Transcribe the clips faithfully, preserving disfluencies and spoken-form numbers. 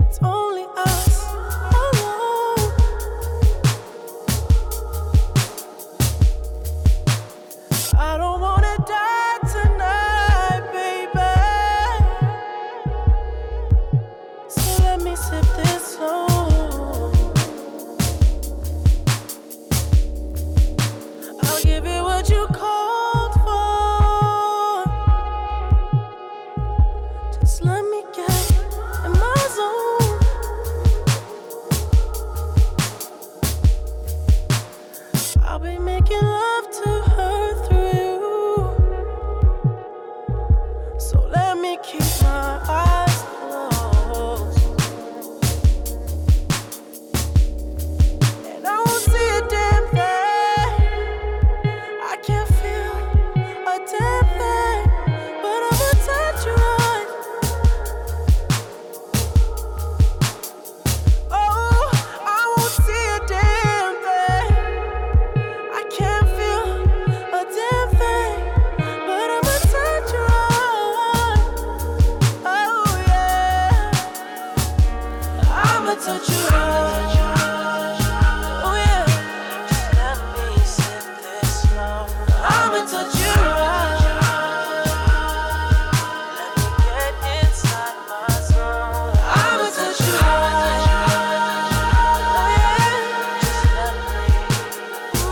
It's only us alone. I don't wanna die tonight, baby. So let me sip this slow. I'll give you what you called for. Just let me get in my zone. I'll be making love to her through you. So let me keep my eyes closed. And I won't see a damn thing. I can't feel a damn thing, but I'ma touch you right. Oh, I won't see a damn thing. I can't feel a damn thing, but I'ma touch you right. Oh yeah, I'ma touch you right. Oh yeah, just let me sip this slow. I'ma touch you right. Let me get inside my zone. I'ma touch you right. Oh yeah, just let me.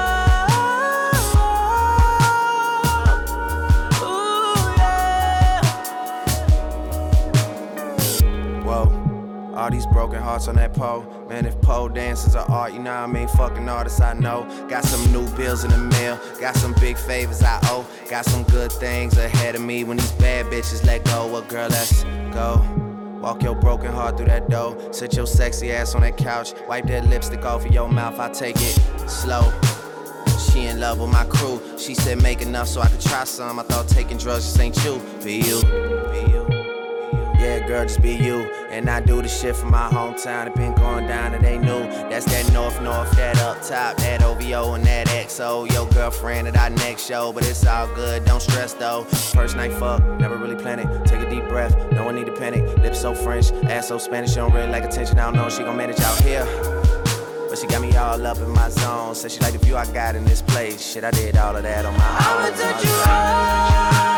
Ooh, yeah. Whoa, all these broken hearts on that pole. Man, if pole dancers are art, you know what I mean? Fucking artists I know. Got some new bills in the mail. Got some big favors I owe. Got some good things ahead of me when these bad bitches let go. Well, girl, let's go. Walk your broken heart through that door. Sit your sexy ass on that couch. Wipe that lipstick off of your mouth. I take it slow. She in love with my crew. She said make enough so I could try some. I thought taking drugs just ain't you. Be you, be you. Yeah, girl, just be you. And I do the shit from my hometown. It been going down, it ain't new. That's that north, north, that up top, that O V O and that X O. Your girlfriend at our next show, but it's all good, don't stress though. First night fuck, never really planned it. Take a deep breath, no one need to panic. Lips so French, ass so Spanish, she don't really like attention. I don't know if she gon' manage out here, but she got me all up in my zone. Said she like the view I got in this place. Shit, I did all of that on my own. I'ma touch you right.